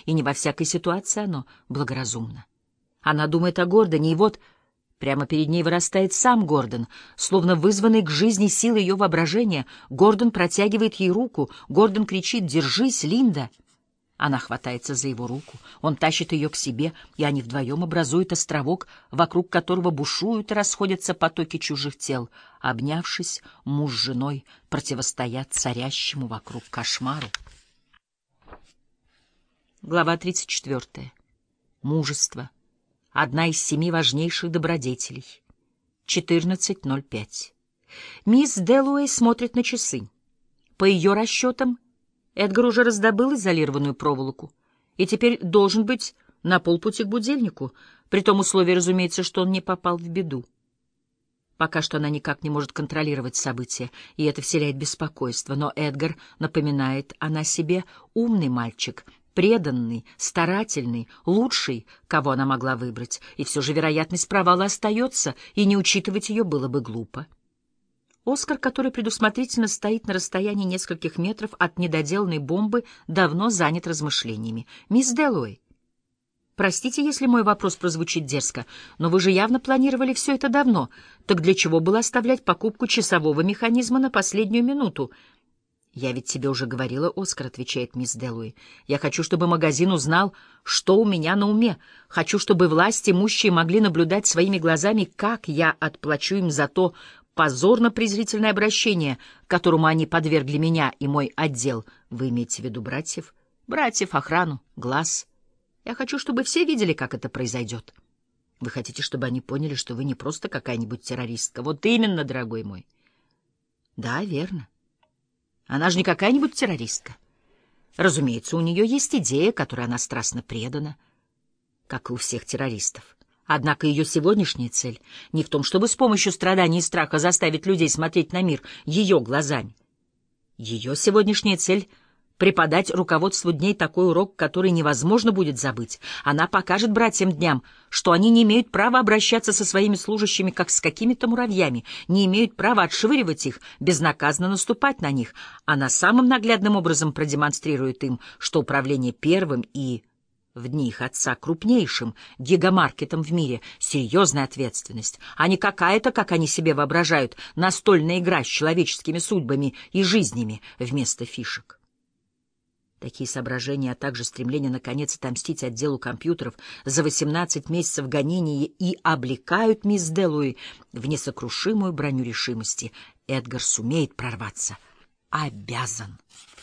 и не во всякой ситуации оно благоразумно. Она думает о Гордоне, и вот прямо перед ней вырастает сам Гордон, словно вызванный к жизни силой ее воображения. Гордон протягивает ей руку, Гордон кричит: «Держись, Линда!» Она хватается за его руку, он тащит ее к себе, и они вдвоем образуют островок, вокруг которого бушуют и расходятся потоки чужих тел. Обнявшись, муж с женой противостоят царящему вокруг кошмару. Глава 34. Мужество. Одна из 7 важнейших добродетелей. 14:05. Мисс Дэллоуэй смотрит на часы. По ее расчетам, Эдгар уже раздобыл изолированную проволоку и теперь должен быть на полпути к будильнику, при том условии, разумеется, что он не попал в беду. Пока что она никак не может контролировать события, и это вселяет беспокойство, но Эдгар напоминает о себе: умный мальчик, преданный, старательный, лучший, кого она могла выбрать, и все же вероятность провала остается, и не учитывать ее было бы глупо. Оскар, который предусмотрительно стоит на расстоянии нескольких метров от недоделанной бомбы, давно занят размышлениями. «Мисс Дэллоуэй, простите, если мой вопрос прозвучит дерзко, но вы же явно планировали все это давно. Так для чего было оставлять покупку часового механизма на последнюю минуту?» «Я ведь тебе уже говорила, Оскар», — отвечает мисс Дэллоуэй. «Я хочу, чтобы магазин узнал, что у меня на уме. Хочу, чтобы власть имущие могли наблюдать своими глазами, как я отплачу им за то позорно-презрительное обращение, которому они подвергли меня и мой отдел. Вы имеете в виду братьев? Братьев, охрану, глаз. Я хочу, чтобы все видели, как это произойдет. Вы хотите, чтобы они поняли, что вы не просто какая-нибудь террористка? Вот именно, дорогой мой». «Да, верно. Она же не какая-нибудь террористка. Разумеется, у нее есть идея, которой она страстно предана, как и у всех террористов. Однако ее сегодняшняя цель не в том, чтобы с помощью страданий и страха заставить людей смотреть на мир ее глазами. Ее сегодняшняя цель — преподать руководству дней такой урок, который невозможно будет забыть. Она покажет братьям дням, что они не имеют права обращаться со своими служащими, как с какими-то муравьями, не имеют права отшвыривать их, безнаказанно наступать на них. Она самым наглядным образом продемонстрирует им, что управление первым и, в дни их отца, крупнейшим гигамаркетом в мире — серьезная ответственность, а не какая-то, как они себе воображают, настольная игра с человеческими судьбами и жизнями вместо фишек. Такие соображения, а также стремление наконец отомстить отделу компьютеров за 18 месяцев гонения и облекают мисс Дэллоуэй в несокрушимую броню решимости. Эдгар сумеет прорваться. Обязан.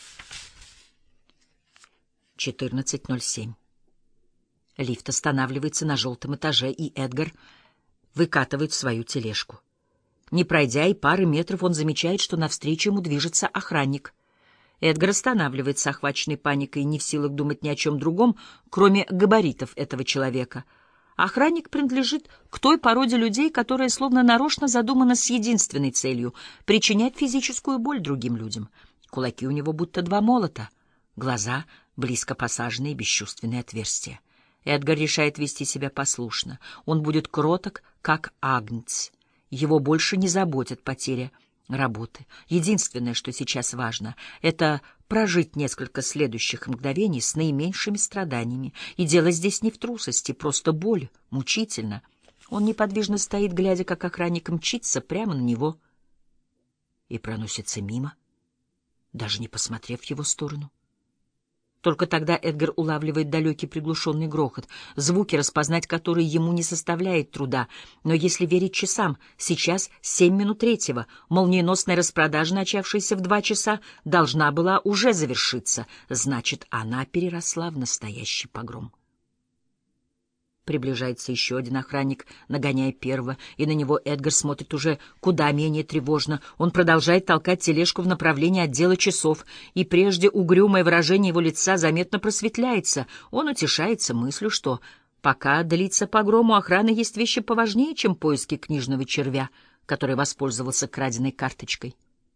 14:07. Лифт останавливается на желтом этаже, и Эдгар выкатывает свою тележку. Не пройдя и пары метров, он замечает, что навстречу ему движется охранник. Эдгар останавливается, охваченный паникой, не в силах думать ни о чем другом, кроме габаритов этого человека. Охранник принадлежит к той породе людей, которая словно нарочно задумана с единственной целью — причинять физическую боль другим людям. Кулаки у него будто 2 молота, глаза — близко посаженные бесчувственные отверстия. Эдгар решает вести себя послушно. Он будет кроток, как агнец. Его больше не заботит потеря работы. Единственное, что сейчас важно, это прожить несколько следующих мгновений с наименьшими страданиями. И дело здесь не в трусости, просто боль, мучительно. Он неподвижно стоит, глядя, как охранник мчится прямо на него и проносится мимо, даже не посмотрев в его сторону. Только тогда Эдгар улавливает далекий приглушенный грохот, звуки, распознать которые ему не составляет труда. Но если верить часам, сейчас 7:03, молниеносная распродажа, начавшаяся в 2 часа, должна была уже завершиться. Значит, она переросла в настоящий погром. Приближается еще один охранник, нагоняя первого, и на него Эдгар смотрит уже куда менее тревожно. Он продолжает толкать тележку в направлении отдела часов, и прежде угрюмое выражение его лица заметно просветляется. Он утешается мыслью, что пока длится погром, у охраны есть вещи поважнее, чем поиски книжного червя, который воспользовался краденой карточкой.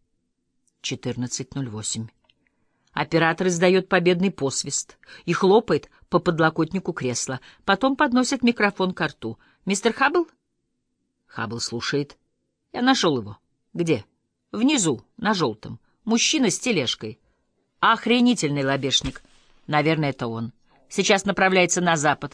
14:08. Оператор издает победный посвист и хлопает по подлокотнику кресла. Потом подносит микрофон ко рту. «Мистер Хаббл?» Хаббл слушает. «Я нашел его». «Где?» «Внизу, на желтом. Мужчина с тележкой». «Охренительный лобешник». «Наверное, это он». Сейчас направляется на запад.